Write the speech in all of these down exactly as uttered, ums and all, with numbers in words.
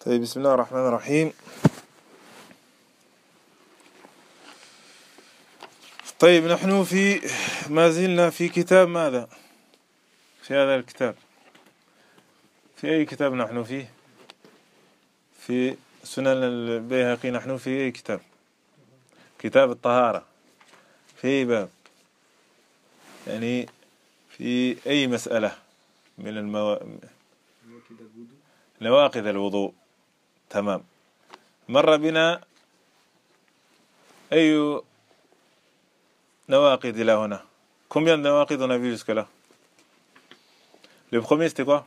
طيب، بسم الله الرحمن الرحيم. طيب، نحن في ما زلنا في كتاب ماذا؟ في هذا الكتاب، في أي كتاب نحن فيه؟ في سنن البيهقي. نحن في أي كتاب؟ كتاب الطهارة. في أي باب؟ يعني في أي مسألة من المو... نواقض الوضوء. تمام. مر بنا أي نواقض إلى هنا؟ Combien de نواقض on a vu jusque-là? Le premier c'était quoi?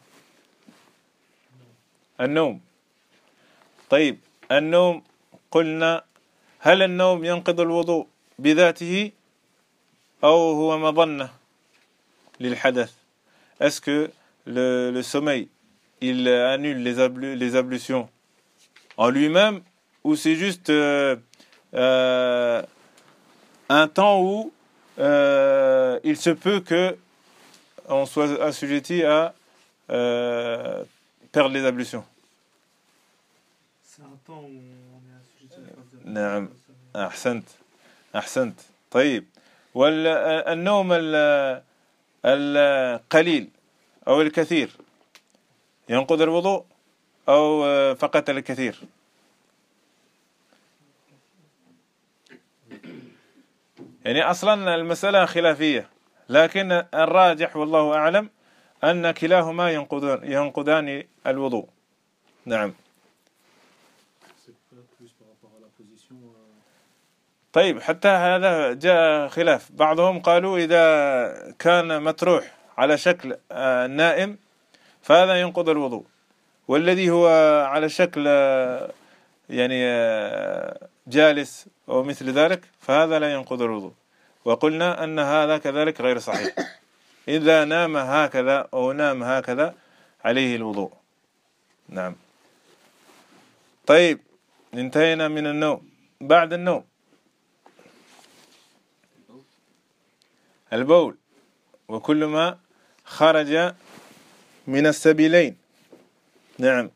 النوم. طيب، النوم قلنا هل النوم ينقض الوضوء بذاته أو هو مظنة للحدث؟ Est-ce que le, le sommeil il annule les, ablu, les ablutions en lui-même, ou c'est juste euh, euh, un temps où euh, il se peut que on soit assujetti à euh, perdre les ablutions? C'est un temps où on est assujetti à perdre les نعم، أحسنت أحسنت. طيب، والنوم القليل أو الكثير ينقض الوضوء أو فقط الكثير؟ يعني أصلا المسألة خلافية، لكن الراجح والله أعلم أن كلاهما ينقضان ينقضان الوضوء. نعم. طيب، حتى هذا جاء خلاف. بعضهم قالوا إذا كان مطروح على شكل نائم فهذا ينقض الوضوء، والذي هو على شكل يعني جالس أو مثل ذلك فهذا لا ينقض الوضوء. وقلنا أن هذا كذلك غير صحيح. إذا نام هكذا أو نام هكذا عليه الوضوء. نعم. طيب، انتهينا من النوم. بعد النوم البول وكل ما خرج من السبيلين. نعم.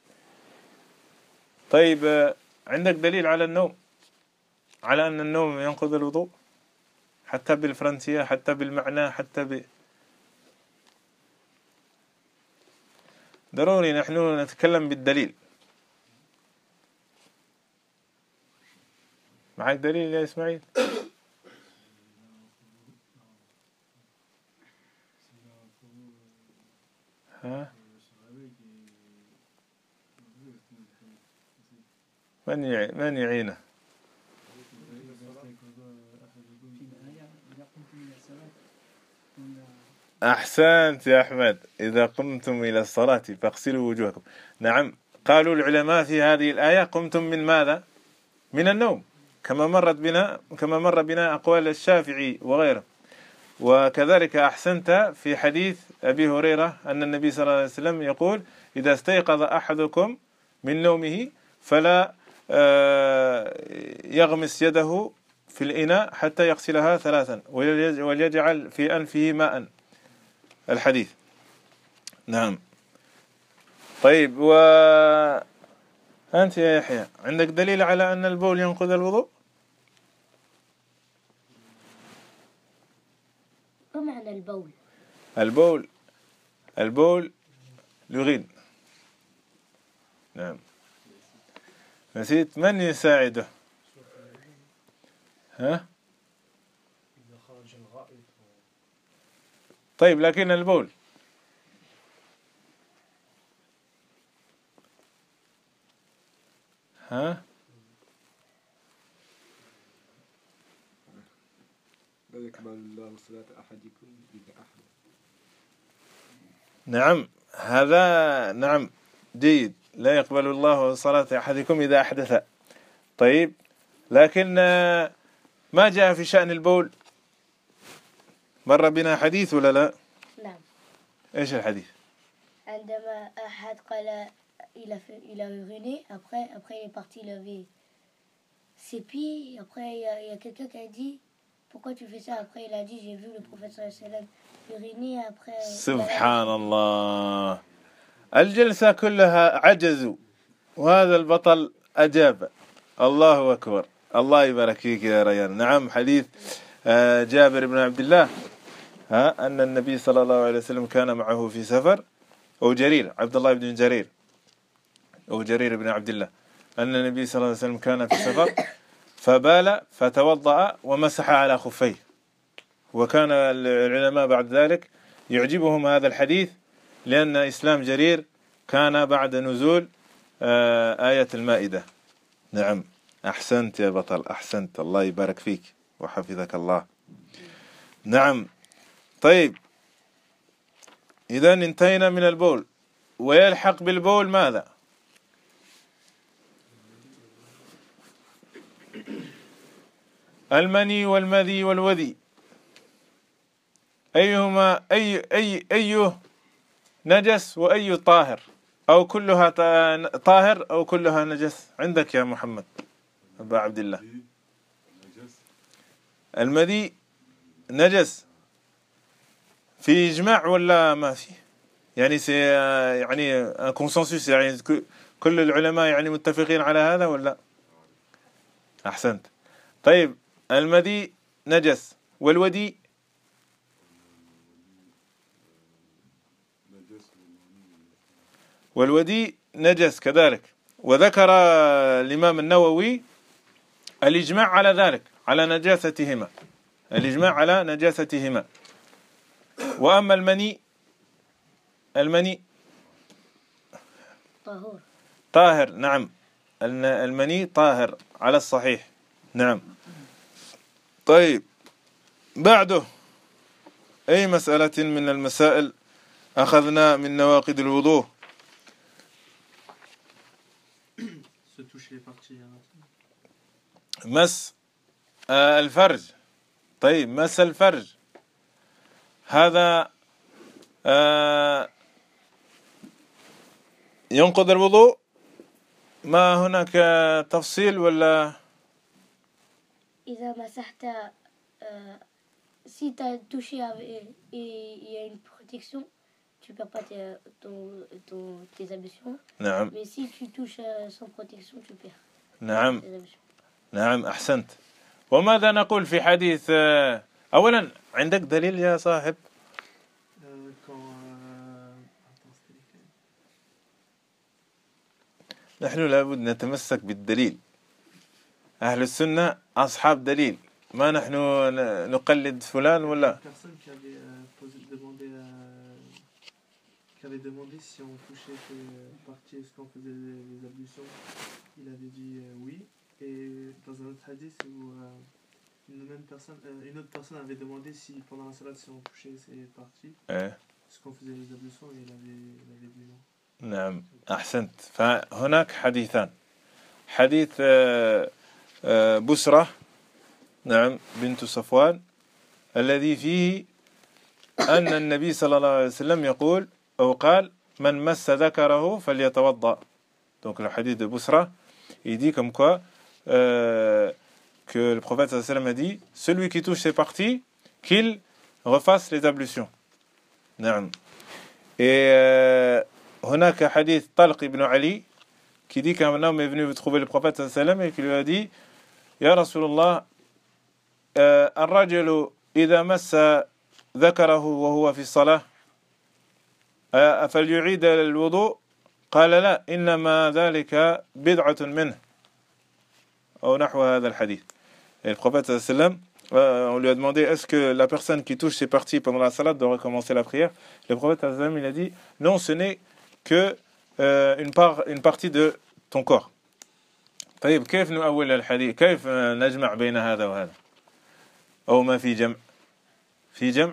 طيب، عندك دليل على النوم، على أن النوم ينقض الوضوء حتى بالفرنسية، حتى بالمعنى، حتى ب... ضروري نحن نتكلم بالدليل. معك دليل يا إسماعيل؟ ها؟ من يعي... من يعينه؟ أحسنت يا أحمد. إذا قمتم إلى الصلاة فاغسلوا وجوهكم. نعم، قالوا العلماء في هذه الآية قمتم من ماذا؟ من النوم، كما مرت بنا كما مر بنا أقوال الشافعي وغيره. وكذلك أحسنت في حديث أبي هريرة أن النبي صلى الله عليه وسلم يقول: إذا استيقظ أحدكم من نومه فلا يغمس يده في الإناء حتى يغسلها ثلاثا وليجعل في أنفه ماء. الحديث. نعم. طيب، وأنت يا يحيى عندك دليل على أن البول ينقض الوضوء؟ ما معنى البول؟ البول البول لغين. نعم. نسيت، من يساعده؟ ها؟ طيب، لكن البول ها؟ لا يقبل الله صلاة أحدكم إذا أحدث. نعم، هذا نعم جيد. لا يقبل الله صلاة أحدكم إذا أحدث. طيب، لكن ما جاء في شأن البول؟ مر بنا حديث ولا لا؟ نعم. إيش الحديث؟ عندما أحد قال il a fait il a uriné, après après il est parti laver ses pieds. Après il y a, il y a quelqu'un qui a dit pourquoi tu fais ça? Après il a dit j'ai vu le prophète sallallahu alayhi wa sallam uriner. Après سبحان الله. الجلسة كلها عجزوا وهذا البطل أجاب. الله أكبر، الله يبارك فيك يا ريان. نعم، حديث جابر بن عبد الله ها أن النبي صلى الله عليه وسلم كان معه في سفر، أو جرير، عبد الله بن جرير أو جرير بن عبد الله، أن النبي صلى الله عليه وسلم كان في سفر فبال فتوضأ ومسح على خفيه. وكان العلماء بعد ذلك يعجبهم هذا الحديث لأن إسلام جرير كان بعد نزول آية المائدة. نعم، أحسنت يا بطل، أحسنت، الله يبارك فيك وحفظك الله. نعم، طيب، إذا انتهينا من البول. ويلحق بالبول ماذا؟ المني والمذي والوذي، أيهما أي أي أيه نجس وأي طاهر، أو كلها طاهر أو كلها نجس؟ عندك يا محمد أبا عبد الله. المذي نجس في إجماع ولا ما في؟ يعني سي يعني كونسنسوس، يعني كل العلماء يعني متفقين على هذا ولا؟ أحسنت. طيب، المذي نجس والودي والودي نجس كذلك. وذكر الإمام النووي الإجماع على ذلك، على نجاستهما، الإجماع على نجاستهما. وأما المني، المني طهور طاهر. نعم، المني طاهر على الصحيح. نعم. طيب، بعده أي مسألة من المسائل أخذنا من نواقض الوضوء؟ مس الفرج. طيب، مس الفرج هذا ينقض الوضوء؟ ما هناك تفصيل ولا؟ إذا مسحت si tu as touché et il y a une protection, tu ne perds pas tes, ton, ton, tes ablutions. نعم. Mais si tu touches sans protection, tu perds. نعم. نعم، أحسنت. وماذا نقول في حديث؟ أولا، عندك دليل يا صاحب؟ نحن لابد نتمسك بالدليل. أهل السنة أصحاب دليل، ما نحن نقلد فلان ولا. qui avait demandé si on touchait ces parties, est-ce qu'on faisait les ablutions. Il avait dit euh, oui. Et dans un autre hadith où euh, une, même personne, euh, une autre personne avait demandé si pendant la salat, si on touchait ces parties, eh. est-ce qu'on faisait les ablutions, et il avait, il avait dit non. نعم، أحسنت. فهناك حديثان، حديث بسرة نعم بنت صفوان الذي فيه أن النبي صلى الله عليه وسلم يقول أو قال من مس ذكره فليتوضأ. Donc le hadith de Bousra, il dit comme quoi euh, que le prophète sallallahu alayhi wa sallam a dit celui qui touche ses parties, qu'il refasse les ablutions. نعم. Et euh, هناك حديث طلق ابن علي qui dit qu'un homme est venu trouver le prophète sallallahu alayhi wa sallam et qui lui a dit يا رسول الله الرجل إذا مس ذكره وهو في الصلاة فليعيد الوضوء؟ قال لا، إنما ذلك بدعة منه، أو نحو هذا الحديث. Et le prophète sallallahu alayhi wa sallam, on lui a demandé est-ce que la personne qui touche ses parties pendant la salat doit recommencer la prière? Le prophète sallallahu alayhi wa sallam, il a dit non, ce n'est que euh, une, part, une partie de ton corps. طيب، كيف نؤول الحديث؟ كيف نجمع بين هذا وهذا؟ أو ما في جمع؟ في جمع؟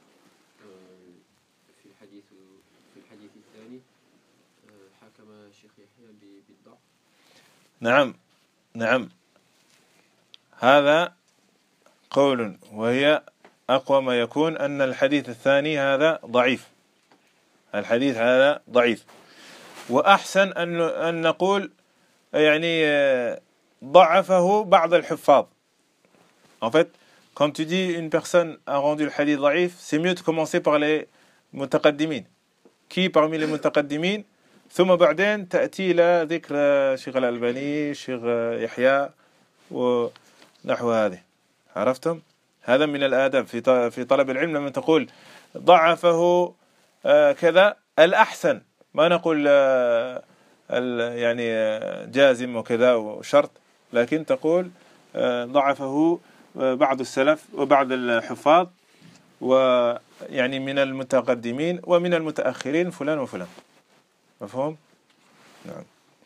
في الحديث في الحديث الثاني حكم الشيخ يحيى بالضعف. نعم نعم، هذا قول، وهي أقوى ما يكون أن الحديث الثاني هذا ضعيف، الحديث هذا ضعيف. وأحسن أن أن نقول يعني ضعفه بعض الحفاظ. En fait, quand tu dis une personne a rendu le hadith ضعيف, c'est mieux de commencer par les mutaqaddimin. Qui parmi les mutaqaddimin ثم بعدين تأتي إلى ذكر شيخ الألباني شيخ يحيى ونحو هذه. عرفتم؟ هذا من الآداب في في طلب العلم. لما تقول ضعفه كذا الأحسن، ما نقول يعني جازم وكذا وشرط، لكن تقول ضعفه بعض السلف وبعض الحفاظ، ويعني من المتقدمين ومن المتأخرين فلان وفلان. مفهوم؟ نعم.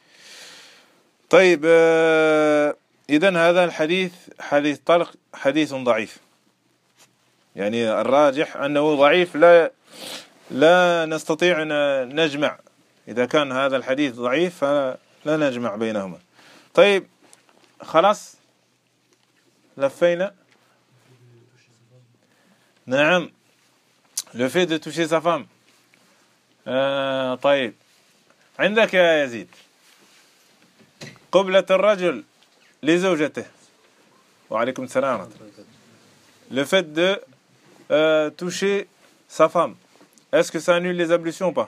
طيب، إذن هذا الحديث حديث طلق حديث ضعيف، يعني الراجح أنه ضعيف، لا لا نستطيع أن نجمع. إذا كان هذا الحديث ضعيف فلا نجمع بينهما. طيب خلاص لفينا. نعم، le fait de toucher sa femme. آه طيب، عندك يا يزيد قبلة الرجل لزوجته. وعليكم السلام. Le fait de euh, toucher sa femme, est-ce que ça annule les ablutions ou pas?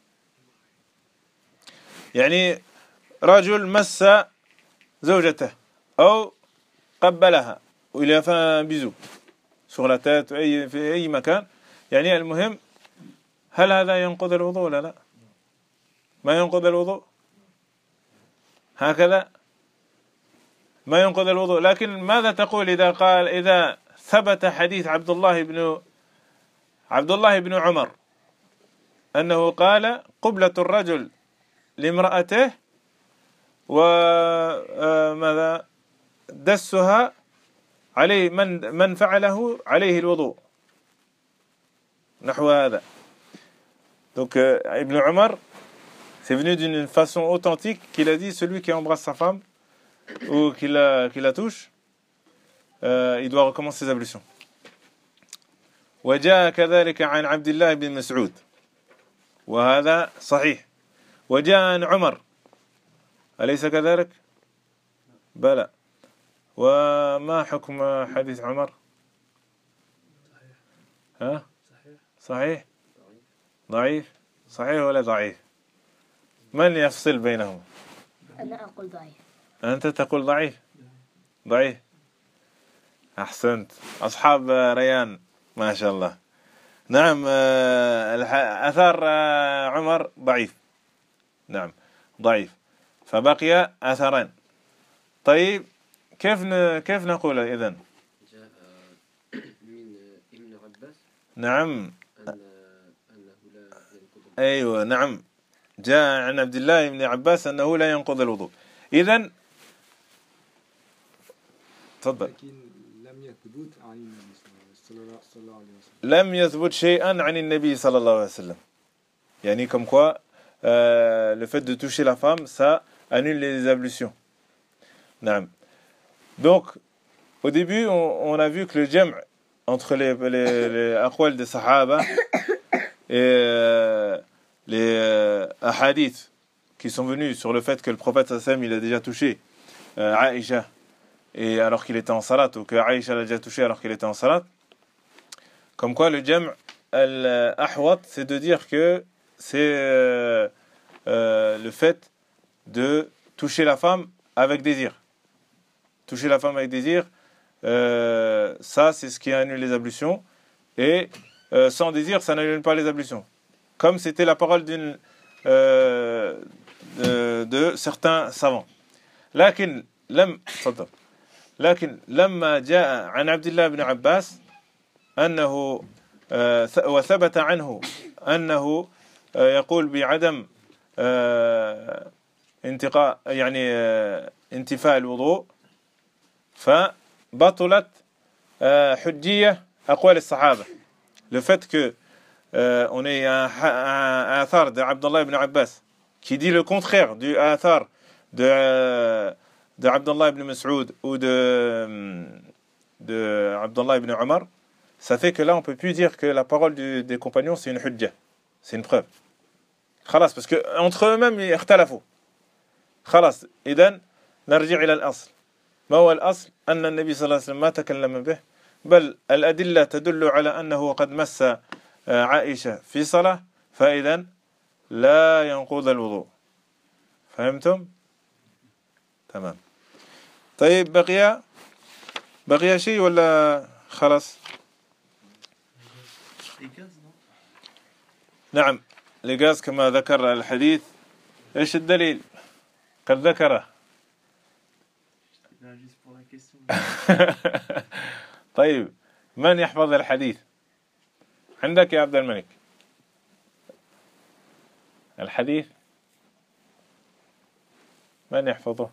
يعني رجل مس زوجته أو قبلها وإلى فان بيزو sur la tête أي في أي مكان، يعني المهم هل هذا ينقض الوضوء ولا لا؟ ما ينقض الوضوء هكذا، ما ينقض الوضوء. لكن ماذا تقول إذا قال إذا ثبت حديث عبد الله بن عبد الله بن عمر أنه قال قبلة الرجل لامرأته وماذا دسها عليه من من فعله عليه الوضوء نحو هذا. Donc euh, Ibn Omar, c'est venu d'une façon authentique qu'il a dit celui qui embrasse sa femme ou qui la, qui la touche, euh, il doit recommencer ses ablutions. وجاء كذلك عن عبد الله بن مسعود وهذا صحيح. وجاء عن عمر، أليس كذلك؟ بلى. وما حكم حديث عمر؟ ها؟ صحيح؟ ضعيف؟ صحيح ولا ضعيف؟ من يفصل بينهم؟ أنا أقول ضعيف. أنت تقول ضعيف؟ ضعيف. أحسنت. أصحاب ريان ما شاء الله. نعم، أثار عمر ضعيف. نعم ضعيف، فبقي أثران. طيب كيف ن... كيف نقول إذن؟ جاء من ابن عباس نعم أن أنه لا ينقض. أيوة نعم، جاء عن عبد الله بن عباس أنه لا ينقض الوضوء. إذن تفضل. لكن لم يثبت عن النبي صلى الله عليه وسلم. لم يثبت شيئا عن النبي صلى الله عليه وسلم. يعني comme quoi euh, le fait de toucher la femme ça annule les ablutions. نعم. Donc au début on, on a vu que le jam' entre les les les aqwal des sahaba et euh, les euh, hadiths qui sont venus sur le fait que le prophète sallallahu alayhi wa sallam il a déjà touché euh, Aïcha et alors qu'il était en salat, ou que Aïcha l'a déjà touché alors qu'il était en salat. Comme quoi le jam' al-ahwat, c'est de dire que c'est euh, euh, le fait de toucher la femme avec désir. Toucher la femme avec désir, euh, ça c'est ce qui annule les ablutions, et euh, sans désir ça n'annule pas les ablutions. Comme c'était la parole d'une euh, de, de certains savants. لكن لم تفضل لكن لما جاء عن عبد الله بن عباس أنه وثبت عنه أنه يقول بعدم انتقاء يعني انتفاء الوضوء، فبطلت حجية أقوال الصحابة. Le fait que euh, on ait un, un, un athar de Abdullah ibn Abbas qui dit le contraire du athar de, euh, de Abdullah ibn Mas'ud ou de, de Abdullah ibn Omar, ça fait que là on peut plus dire que la parole du, des compagnons c'est une hujja, c'est une preuve. خلاص, parce que entre eux-mêmes ils اختلفوا. خلاص, إذن نرجع إلى الأصل. ما هو الأصل؟ أن النبي صلى الله عليه وسلم ما تكلم به، بل الأدلة تدل على أنه قد مس عائشة في صلاة، فإذن لا ينقض الوضوء. فهمتم؟ تمام. طيب بقي بقي شيء ولا خلاص؟ نعم الغاز كما ذكر الحديث. ايش الدليل؟ قد ذكره. طيب من يحفظ الحديث؟ عندك يا عبد الملك الحديث من يحفظه؟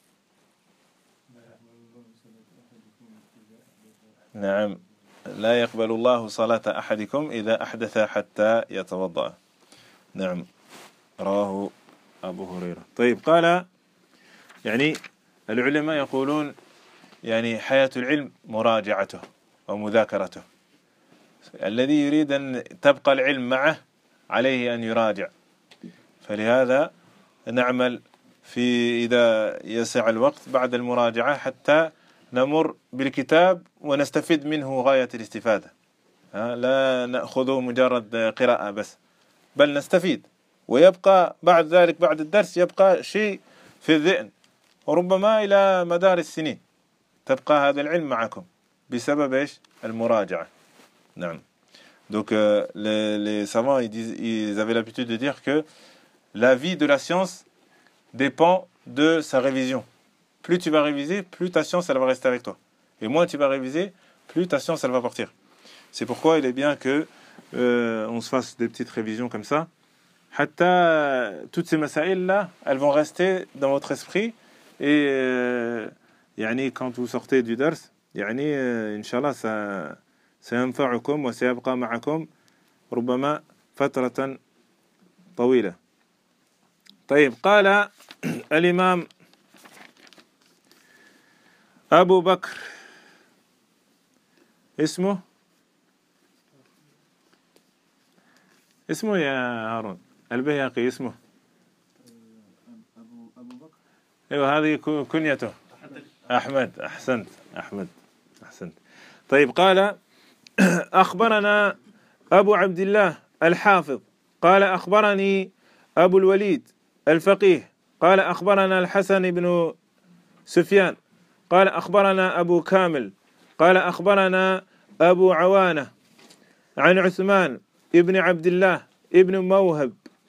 نعم لا يقبل الله صلاة أحدكم إذا أحدث حتى يتوضأ. نعم رواه أبو هريرة. طيب قال يعني العلماء يقولون يعني حياة العلم مراجعته ومذاكرته. الذي يريد أن تبقى العلم معه عليه أن يراجع. فلهذا نعمل في إذا يسع الوقت بعد المراجعة حتى نمر بالكتاب ونستفيد منه غاية الاستفادة. لا نأخذه مجرد قراءة بس بل نستفيد ويبقى بعد ذلك بعد الدرس يبقى شيء في الذهن وربما إلى مدار السنين تبقى هذا العلم معكم بسبب إيش؟ المراجعة. نعم. Donc euh, les, les savants ils, disent, ils avaient l'habitude de dire que la vie de la science dépend de sa révision. Plus tu vas réviser, plus ta science elle va rester avec toi. Et moins tu vas réviser, plus ta science elle va partir. C'est pourquoi il est bien que euh, on se fasse des petites révisions comme ça. Hatta toutes ces masaïl là, elles vont rester dans votre esprit et euh, يعني quand vous sortez du dars, يعني euh, inchallah ça سينفعكم وسيبقى معكم ربما فترة طويلة. طيب قال الإمام أبو بكر اسمه اسمه يا هارون البيهقي اسمه أبو أبو بكر. أيوة هذه كنيته أحمد. أحسنت أحمد أحسنت. طيب قال أخبرنا أبو عبد الله الحافظ قال أخبرني أبو الوليد الفقيه قال أخبرنا الحسن بن سفيان قال أخبرنا أبو كامل قال أخبرنا أبو عوانة عن عثمان ابن عبد الله ابن موهب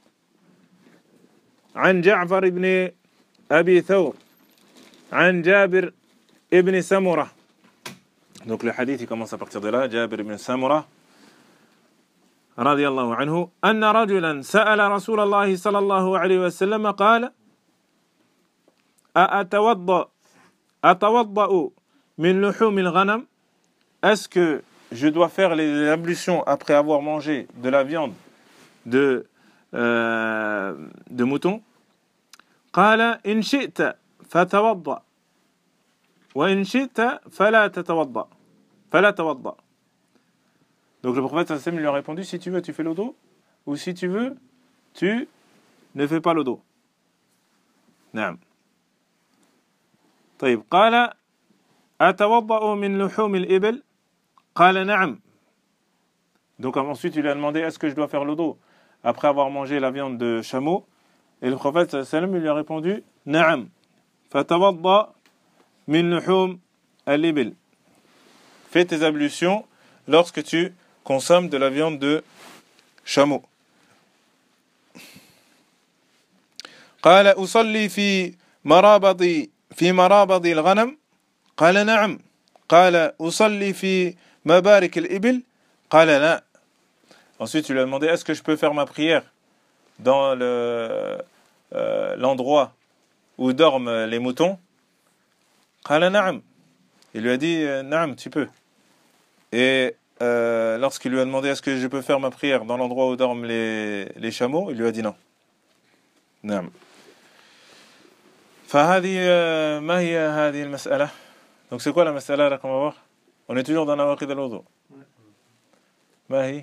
عن جعفر بن أبي ثور عن جابر ابن سمرة. Donc le hadith il commence à partir de là. Jabir ibn Samura رضي الله عنه أن رجلا سأل رسول الله صلى الله عليه وسلم قال أأتوضأ أتوضأ من لحوم الغنم. Est-ce que je dois faire les ablutions après avoir mangé de la viande de, euh, de mouton. قال إن شئت فتوضأ وإن شئت فلا تتوضأ فلا توضأ. Donc le prophète sallallahu alayhi wa sallam lui a répondu, si tu veux tu fais le dos, ou si tu veux tu ne fais pas le dos. نعم. طيب قال أتوضأ من لحوم الإبل. قال نعم. Donc ensuite il lui a demandé, est-ce que je dois faire le dos après avoir mangé la viande de chameau. Et le prophète sallallahu alayhi wa sallam lui a répondu, نعم فتوضأ من لحوم الإبل. Fais tes ablutions lorsque tu consommes de la viande de chameau. قال أصلي في مرابض في مرابض الغنم. قال نعم. قال أصلي في مبارك الإبل. قال لا. Ensuite, tu lui as demandé, est-ce que je peux faire ma prière dans le, euh, l'endroit où dorment les moutons. قال نعم. Il lui a dit, نعم, tu peux. Et euh, lorsqu'il lui a demandé, est-ce que je peux faire ma prière dans l'endroit où dorment les, les chameaux, il lui a dit non. نعم. فهذه ما هي هذه المسألة. Donc c'est quoi la mas'ala là qu'on va voir? On est toujours dans nawaqid al-wudu. ما هي؟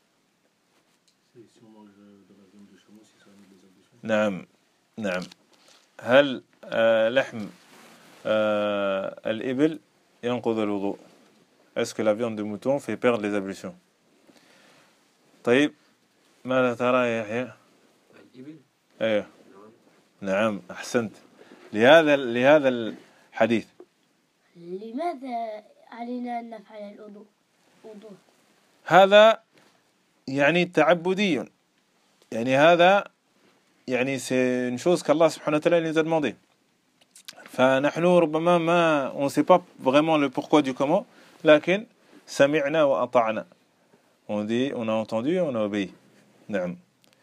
نعم نعم. هل آه لحم آه الإبل ينقض الوضوء؟ Est-ce que la viande de mouton fait perdre les ablutions? طيب ماذا ترى يا يحيى؟ الإبل. ايه نعم. نعم أحسنت. لهذا لهذا الحديث لماذا علينا أن نفعل الوضوء؟ وضوء هذا يعني تعبدي، يعني هذا يعني c'est une chose qu'Allah subhanahu wa ta'ala nous a demandé. فنحن ربما ما on sait pas vraiment le pourquoi du comment، لكن سمعنا وأطعنا. On dit on a entendu, on a obéi. نعم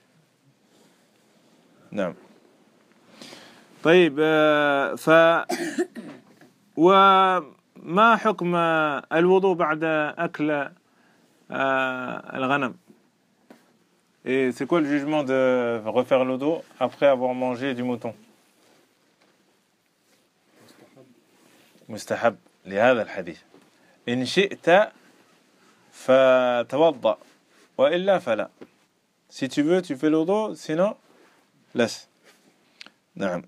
نعم. طيب ف وما حكم الوضوء بعد أكل الغنم؟ Et c'est quoi le jugement de refaire le dos après avoir mangé du mouton? مستحب لهذا الحديث. إن شئت فتوضأ وإلا فلا. Si tu veux, tu fais le dos, sinon laisse. نعم.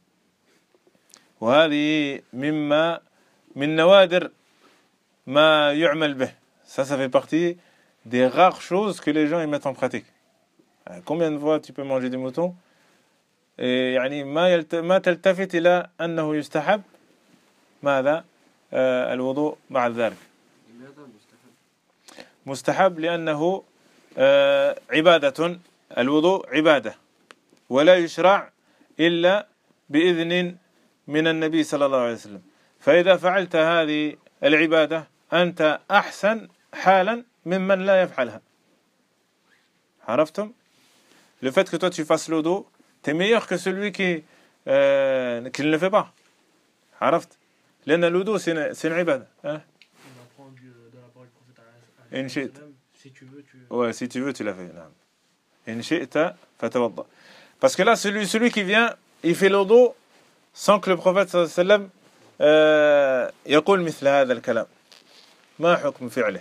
وهذه مما من نوادر ما يعمل به. Ça, ça fait partie des rares choses que les gens y mettent en pratique. Combien de fois tu peux manger du mouton et يعني ما يلت... ما تلتفت إلى أنه يستحب ماذا آه الوضوء بعد ذلك؟ لماذا مستحب؟ مستحب لأنه آه عبادة. الوضوء عبادة ولا يشرع إلا بإذن من النبي صلى الله عليه وسلم. فإذا فعلت هذه العبادة أنت أحسن حالا ممن لا يفعلها. عرفتم؟ Le fait que toi tu fasses le dos, t'es meilleur que celui qui, euh, qui ne le fait pas. عرفت؟ لأن le dos c'est une, c'est une عبادة. Hein? On apprend du, de la parole du prophète alayhi إن شئت. salam, si tu veux, tu... Ouais, si tu veux, tu l'as fait. نعم. إن شئت فتوضأ. Parce que là, celui, celui qui vient, il fait le dos sans que le prophète صلى الله عليه وسلم euh, يقول مثل هذا الكلام. ما حكم فعله؟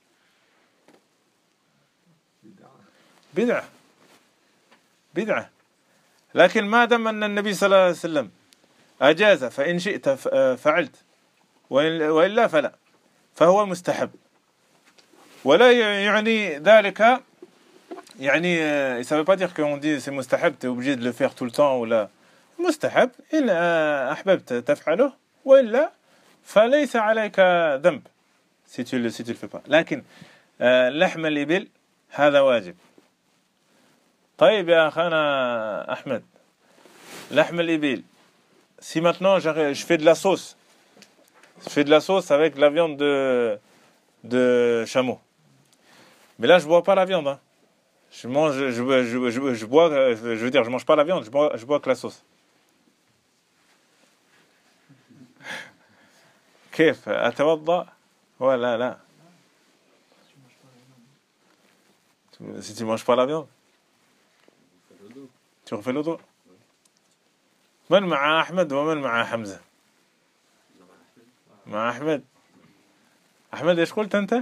بدعة بدعة. لكن ما دام أن النبي صلى الله عليه وسلم أجاز فإن شئت فعلت وإلا فلا، فهو مستحب. ولا يعني ذلك يعني ça veut pas dire qu'on dit c'est مستحب t'es obligé de le faire tout le temps ولا مستحب. إن أحببت تفعله وإلا فليس عليك ذنب si tu le si tu le fais pas. لكن لحم الإبل هذا واجب. طيب يا أخانا أحمد، لحم الإبل si maintenant je fais de la sauce je fais de la sauce avec la viande de de chameau, mais là je bois pas la viande hein. je mange je, je, je, je, je bois je veux dire je mange pas la viande, je bois, je bois que la sauce. كيف أتوضأ ولا لا؟ Si tu manges pas la viande tu refais le dos. من مع أحمد ومن مع حمزة؟ مع أحمد. أحمد إيش قلت أنت؟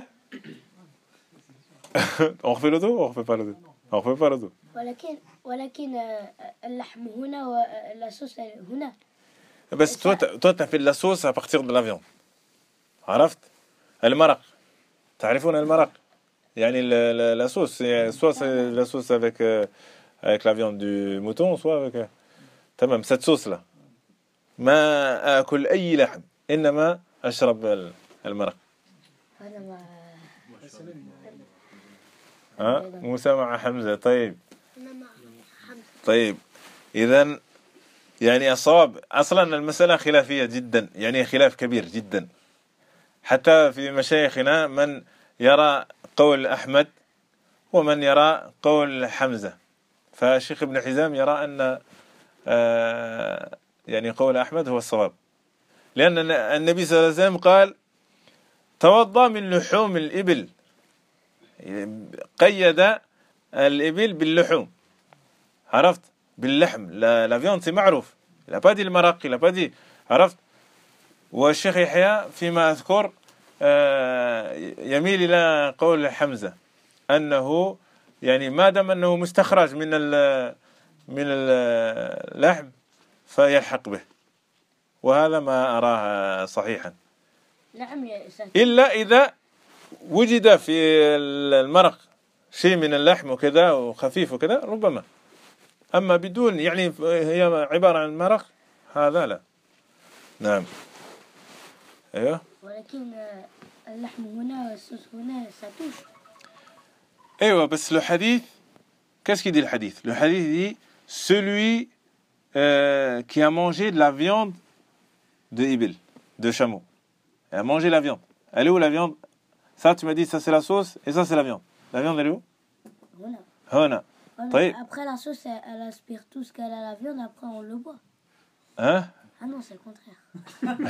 on refait le dos ou on refait pas le dos? On refait pas le dos. ولكن ولكن اللحم هنا والصوص هنا. بس toi toi t'as fait de la sauce à partir de la viande. عرفت؟ المرق تعرفون المرق؟ يعني la sauce c'est soit c'est la sauce avec avec la viande du mouton soit avec تمام cette sauce là. ما آكل أي لحم إنما أشرب المرق. أنا مع ها موسى مع حمزة. طيب أنا مع حمزة. طيب إذن يعني الصواب أصلا المسألة خلافية جدا، يعني خلاف كبير جدا. حتى في مشايخنا من يرى قول أحمد ومن يرى قول حمزة. فالشيخ ابن حزام يرى أن آه يعني قول أحمد هو الصواب، لأن النبي صلى الله عليه وسلم قال توضأ من لحوم الإبل، قيد الإبل باللحوم. عرفت؟ باللحم. لا لا viande c'est معروف. il a pas dit المرق، il a pas dit. عرفت؟ والشيخ يحيى فيما أذكر آه يميل إلى قول حمزة أنه يعني ما دام أنه مستخرج من ال من اللحم فيلحق به، وهذا ما أراه صحيحا. نعم يا أستاذ. إلا إذا وجد في المرق شيء من اللحم وكذا وخفيف وكذا ربما. أما بدون يعني هي عبارة عن مرق هذا لا. نعم. أيوه. ولكن اللحم هنا والصوص هنا ça touche. أيوه بس le hadith, qu'est-ce qu'il dit le hadith? Le hadith dit celui euh, qui a mangé de la viande de ibil, de chameau. Il a mangé la viande. Elle est où la viande? Ça tu m'as dit ça c'est la sauce et ça c'est la viande. La viande elle est où? Voilà. هنا. طيب. Après la sauce elle, elle aspire tout ce qu'elle a la viande, après on le boit. Hein? Ah non, c'est le contraire.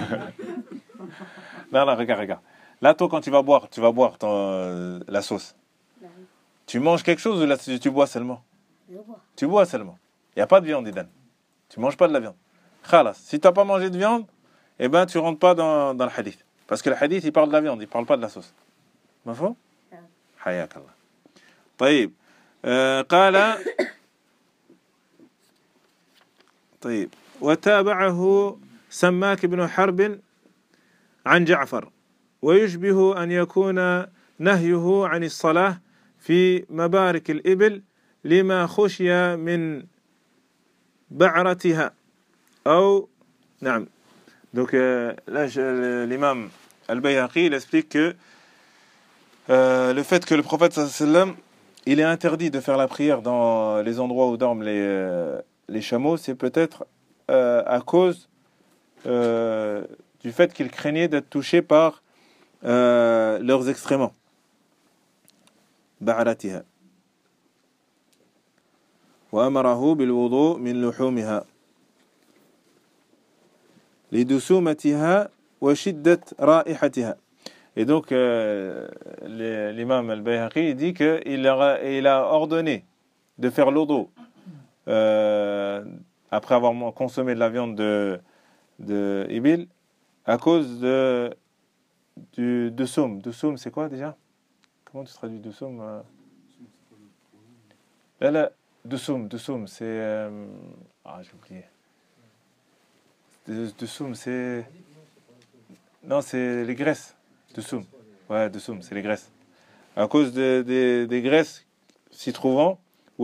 Non, non, regarde, regarde. Là, toi, quand tu vas boire, tu vas boire ton, euh, la sauce. Ben, Tu manges quelque chose ou là, tu, tu bois seulement? je bois. Tu bois seulement. Il n'y a pas de viande, Idan. Tu manges pas de la viande. Khalas. Si tu n'as pas mangé de viande, eh ben, tu rentres pas dans, dans le hadith. Parce que le hadith, il parle de la viande, il parle pas de la sauce. Mafou? حياك الله. طيب. آه قال طيب وتابعه سماك بن حرب عن جعفر ويشبه أن يكون نهيه عن الصلاة في مبارك الإبل لما خشي من بعرتها أو نعم. Donc euh, là l'imam Al-Bayhaqi il explique que euh, le fait que le prophète sallam il est interdit de faire la prière dans les endroits où dorment les, euh, les chameaux, c'est peut-être euh, à cause euh, du fait qu'il craignait d'être touché par euh, leurs excréments. بعرتها وأمره بالوضوء من لحومها لدسومتها وشدة رائحتها. Et donc, euh, l'imam al-Bayhaqi dit qu'il a, il a ordonné de faire l'odo euh, après avoir consommé de la viande de, de Ibil à cause de, du dusum. Dusum, c'est quoi déjà? Comment tu traduis dusum? euh... Là, là, dusum, dusum, c'est... Euh... Ah, j'ai oublié. Dusum, c'est... Non, c'est les graisses. Dusum. Ouais, dusum, c'est les graisses. À cause de, de, des graisses s'y trouvant,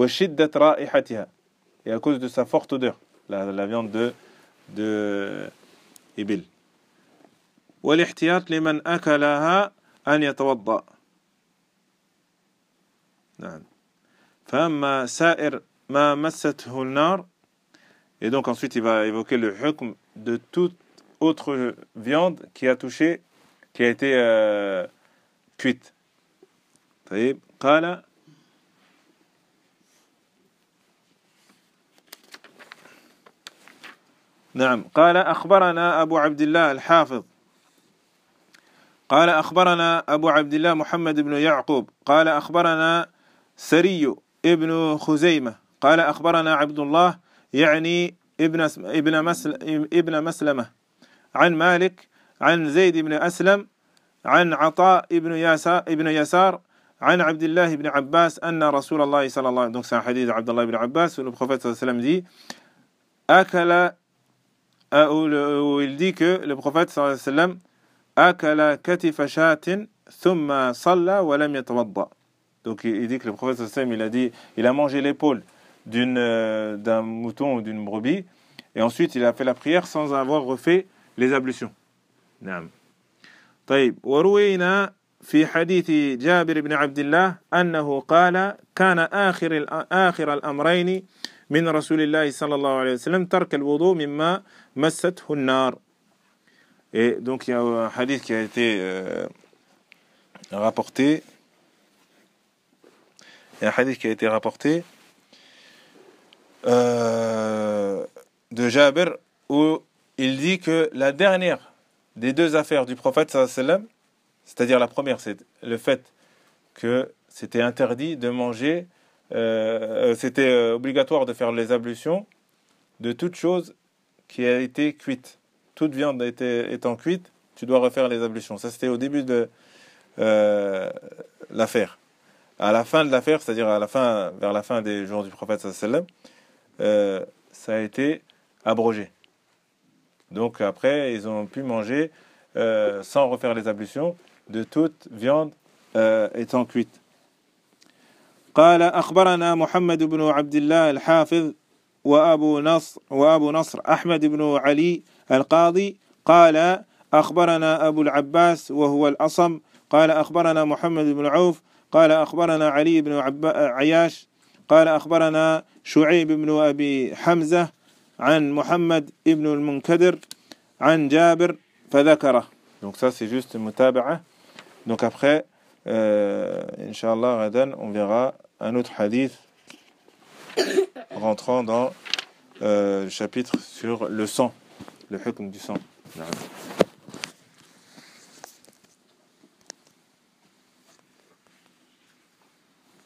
et à cause de sa forte odeur, la, la viande de, de Ibil. والاحتياط لمن أكلها أن يتوضأ. نعم. فأما سائر ما مسته النار. Et donc ensuite il va évoquer le hukm de toute autre viande qui a touché, qui a été euh, cuite. طيب قال نعم قال أخبرنا أبو عبد الله الحافظ قال أخبرنا أبو عبد الله محمد بن يعقوب قال أخبرنا سري ابن خزيمة قال أخبرنا عبد الله يعني ابن ابن مسل ابن مسلمة عن مالك عن زيد بن أسلم عن عطاء ابن يسار ابن يسار عن عبد الله بن عباس أن رسول الله صلى الله عليه وسلم. Donc c'est un hadith d'Abd Allah ibn Abbas où le prophète صلى الله عليه وسلم dit أكل où il dit que le prophète صلى الله عليه وسلم أكل كتف شاة ثم صلى ولم يتوضأ. Donc il dit que le prophète صلى الله عليه وسلم il a dit il a mangé l'épaule d'une euh, d'un mouton ou d'une brebis et ensuite il a fait la prière sans avoir refait les ablutions. نعم. طيب وروينا في حديث جابر بن عبد الله أنه قال كان آخر آخر الأمرين من رسول الله صلى الله عليه وسلم ترك الوضوء مما مسته النار. Et donc il y a un hadith qui a été euh, rapporté. Il y a un hadith qui a été rapporté euh, de Jabir où il dit que la dernière des deux affaires du prophète sallallahu alayhi wa sallam, c'est-à-dire la première, c'est le fait que c'était interdit de manger, euh, c'était euh, obligatoire de faire les ablutions de toute chose qui a été cuite. Toute viande a été, étant cuite, tu dois refaire les ablutions. Ça, c'était au début de euh, l'affaire. À la fin de l'affaire, c'est-à-dire à la fin, vers la fin des jours du prophète sallallahu alayhi wa sallam, euh, ça a été abrogé. Donc après, ils ont pu manger euh, sans refaire les ablutions de toute viande euh, étant cuite. قال أخبرنا محمد بن عبد الله الحافظ وأبو نصر وأبو نصر أحمد بن علي القاضي قال أخبرنا أبو العباس وهو الأصم قال أخبرنا محمد بن عوف قال أخبرنا علي بن عب... عياش قال أخبرنا شعيب بن أبي حمزة عن محمد بن المنكدر عن جابر فذكره. Donc ça c'est juste une mutaba'a. Donc après euh, Inch'Allah غدا on verra un autre hadith rentrant dans euh, le chapitre sur le sang, le hukm du sang.